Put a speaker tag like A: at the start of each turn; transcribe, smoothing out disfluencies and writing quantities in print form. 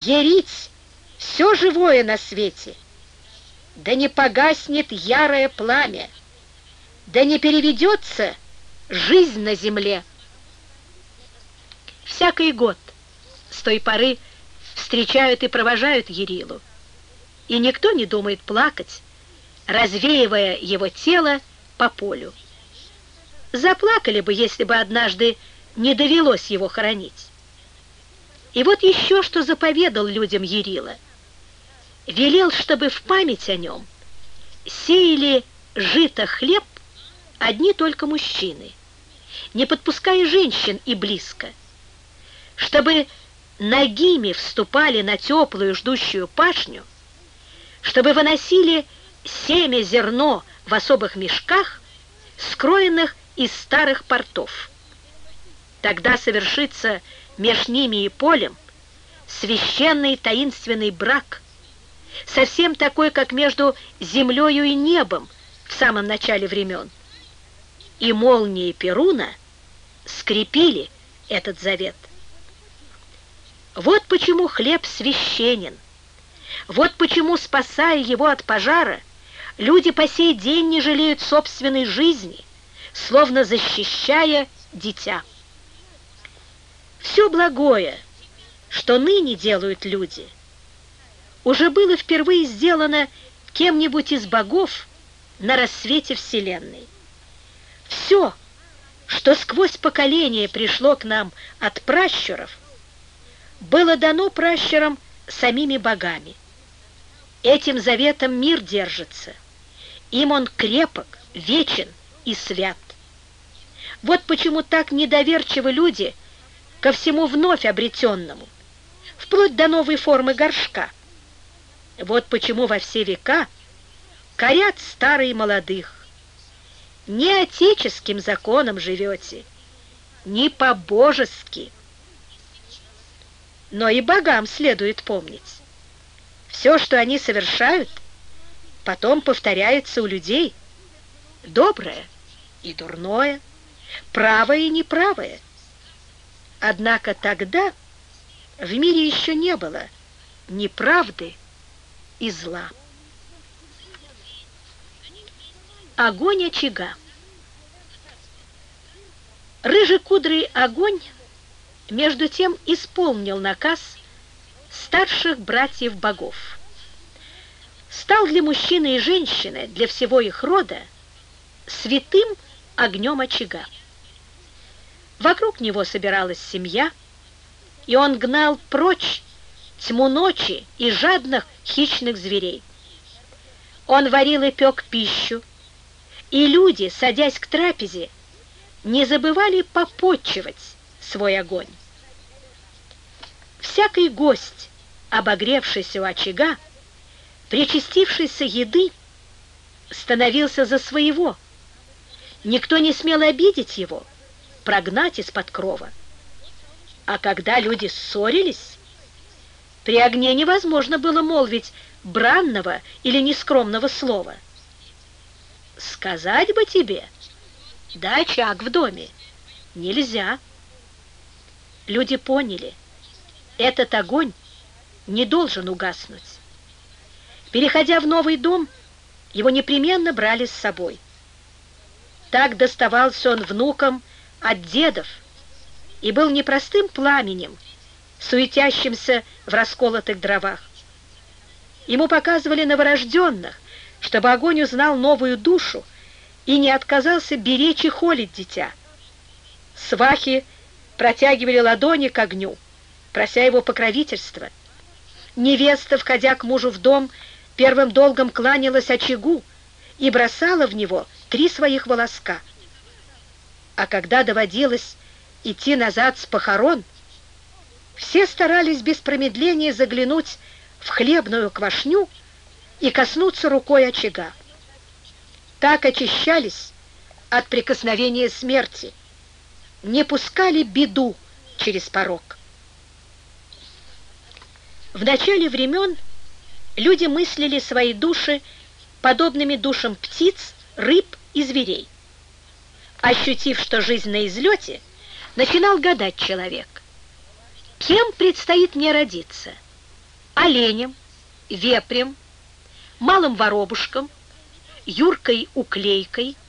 A: ярить все живое на свете, да не погаснет ярое пламя, да не переведется жизнь на земле. Всякий год с той поры встречают и провожают Ярилу, и никто не думает плакать, развеивая его тело по полю. Заплакали бы, если бы однажды не довелось его хоронить. И вот еще что заповедал людям Ярила. Велел, чтобы в память о нем сеяли жито, хлеб одни только мужчины, не подпуская женщин и близко, чтобы нагими вступали на теплую ждущую пашню, чтобы выносили семя, зерно в особых мешках, скроенных из старых портов. Тогда совершится меж ними и полем священный таинственный брак, совсем такой, как между землею и небом в самом начале времен. И молнии Перуна скрепили этот завет. Вот почему хлеб священен. Вот почему, спасая его от пожара, люди по сей день не жалеют собственной жизни, словно защищая дитя. Все благое, что ныне делают люди, уже было впервые сделано кем-нибудь из богов на рассвете Вселенной. Все, что сквозь поколения пришло к нам от пращуров, было дано пращурам самими богами. Этим заветом мир держится, им он крепок, вечен и свят. Вот почему так недоверчивы люди ко всему вновь обретенному, вплоть до новой формы горшка. Вот почему во все века корят старые молодых. Не отеческим законом живете, не по-божески. Но и богам следует помнить. Все, что они совершают, потом повторяется у людей. Доброе и дурное, правое и неправое. Однако тогда в мире еще не было ни правды и зла. Огонь очага. Рыжекудрый огонь между тем исполнил наказ старших братьев богов. Стал для мужчины и женщины, для всего их рода, святым огнем очага. Вокруг него собиралась семья, и он гнал прочь тьму ночи и жадных хищных зверей. Он варил и пек пищу, и люди, садясь к трапезе, не забывали попотчевать свой огонь. Всякий гость, обогревшийся у очага, причастившийся еды, становился за своего. Никто не смел обидеть его, прогнать из-под крова. А когда люди ссорились, при огне невозможно было молвить бранного или нескромного слова. Сказать бы тебе, да очаг в доме, нельзя. Люди поняли, этот огонь не должен угаснуть. Переходя в новый дом, его непременно брали с собой. Так доставался он внукам от дедов и был не простым пламенем, суетящимся в расколотых дровах. Ему показывали новорожденных, чтобы огонь узнал новую душу и не отказался беречь и холить дитя. Свахи протягивали ладони к огню, прося его покровительства. Невеста, входя к мужу в дом, первым долгом кланялась очагу и бросала в него 3 своих волоска. А когда доводилось идти назад с похорон, все старались без промедления заглянуть в хлебную квашню и коснуться рукой очага. Так очищались от прикосновения смерти, не пускали беду через порог. В начале времен люди мыслили свои души подобными душам птиц, рыб и зверей. Ощутив, что жизнь на излете, начинал гадать человек: кем предстоит мне родиться? оленем, вепрем, малым воробушком, Юркой Уклейкой,